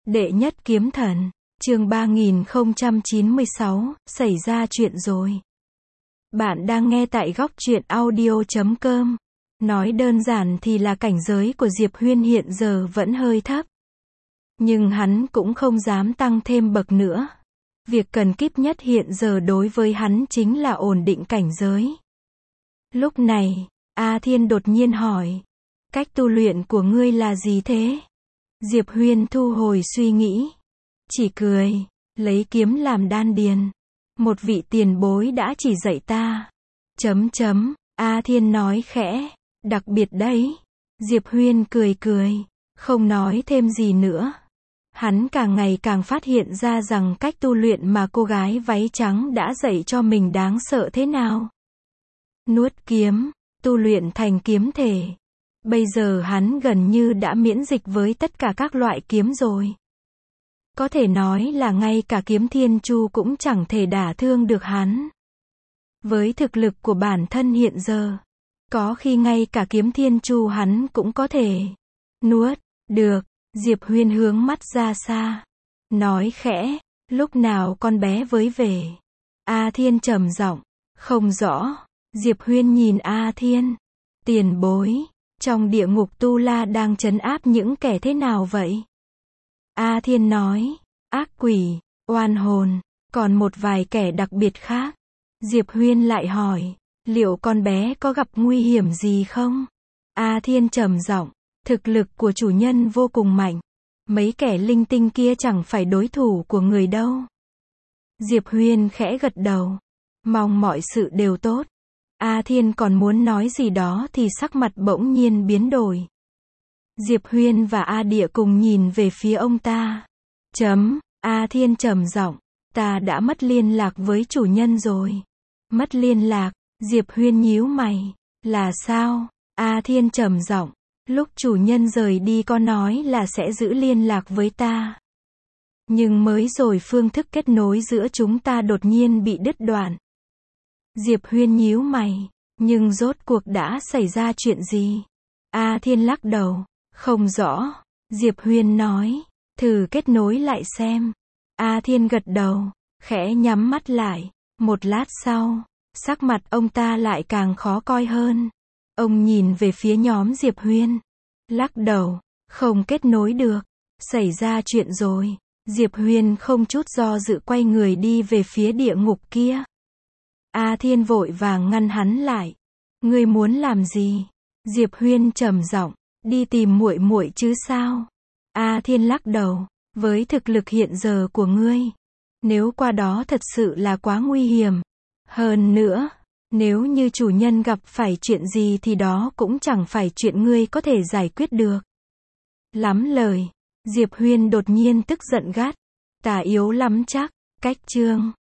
Đệ nhất kiếm thần, chương 3096, xảy ra chuyện rồi. Bạn đang nghe tại góc truyện audio.com. Nói đơn giản thì là cảnh giới của Diệp Huyên hiện giờ vẫn hơi thấp. Nhưng hắn cũng không dám tăng thêm bậc nữa. Việc cần kíp nhất hiện giờ đối với hắn chính là ổn định cảnh giới. Lúc này, A Thiên đột nhiên hỏi, cách tu luyện của ngươi là gì thế? Diệp Huyên thu hồi suy nghĩ, chỉ cười, lấy kiếm làm đan điền. Một vị tiền bối đã chỉ dạy ta. A Thiên nói khẽ, đặc biệt đấy. Diệp Huyên cười cười, không nói thêm gì nữa. Hắn càng ngày càng phát hiện ra rằng cách tu luyện mà cô gái váy trắng đã dạy cho mình đáng sợ thế nào. Nuốt kiếm, tu luyện thành kiếm thể. Bây giờ hắn gần như đã miễn dịch với tất cả các loại kiếm rồi. Có thể nói là ngay cả kiếm thiên chu cũng chẳng thể đả thương được hắn. Với thực lực của bản thân hiện giờ, có khi ngay cả kiếm thiên chu hắn cũng có thể nuốt được. Diệp Huyên hướng mắt ra xa, nói khẽ, lúc nào con bé với về? A Thiên trầm giọng, không rõ. Diệp Huyên nhìn A Thiên, tiền bối, trong địa ngục Tu La đang trấn áp những kẻ thế nào vậy? A Thiên nói, ác quỷ, oan hồn, còn một vài kẻ đặc biệt khác. Diệp Huyên lại hỏi, liệu con bé có gặp nguy hiểm gì không? A Thiên trầm giọng, thực lực của chủ nhân vô cùng mạnh. Mấy kẻ linh tinh kia chẳng phải đối thủ của người đâu. Diệp Huyên khẽ gật đầu, mong mọi sự đều tốt. A Thiên còn muốn nói gì đó thì sắc mặt bỗng nhiên biến đổi. Diệp Huyên và A Địa cùng nhìn về phía ông ta. A Thiên trầm giọng, ta đã mất liên lạc với chủ nhân rồi. Mất liên lạc? Diệp Huyên nhíu mày. Là sao? A Thiên trầm giọng, lúc chủ nhân rời đi có nói là sẽ giữ liên lạc với ta. Nhưng mới rồi phương thức kết nối giữa chúng ta đột nhiên bị đứt đoạn. Diệp Huyên nhíu mày, nhưng rốt cuộc đã xảy ra chuyện gì? A Thiên lắc đầu, không rõ. Diệp Huyên nói, thử kết nối lại xem. A Thiên gật đầu, khẽ nhắm mắt lại. Một lát sau, sắc mặt ông ta lại càng khó coi hơn. Ông nhìn về phía nhóm Diệp Huyên, lắc đầu, không kết nối được. Xảy ra chuyện rồi. Diệp Huyên không chút do dự quay người đi về phía địa ngục kia. A Thiên vội vàng ngăn hắn lại. Ngươi muốn làm gì? Diệp Huyên trầm giọng, đi tìm muội muội chứ sao? A Thiên lắc đầu, với thực lực hiện giờ của ngươi, nếu qua đó thật sự là quá nguy hiểm. Hơn nữa, nếu như chủ nhân gặp phải chuyện gì thì đó cũng chẳng phải chuyện ngươi có thể giải quyết được. Lắm lời. Diệp Huyên đột nhiên tức giận gắt. Ta yếu lắm chắc. Cách chương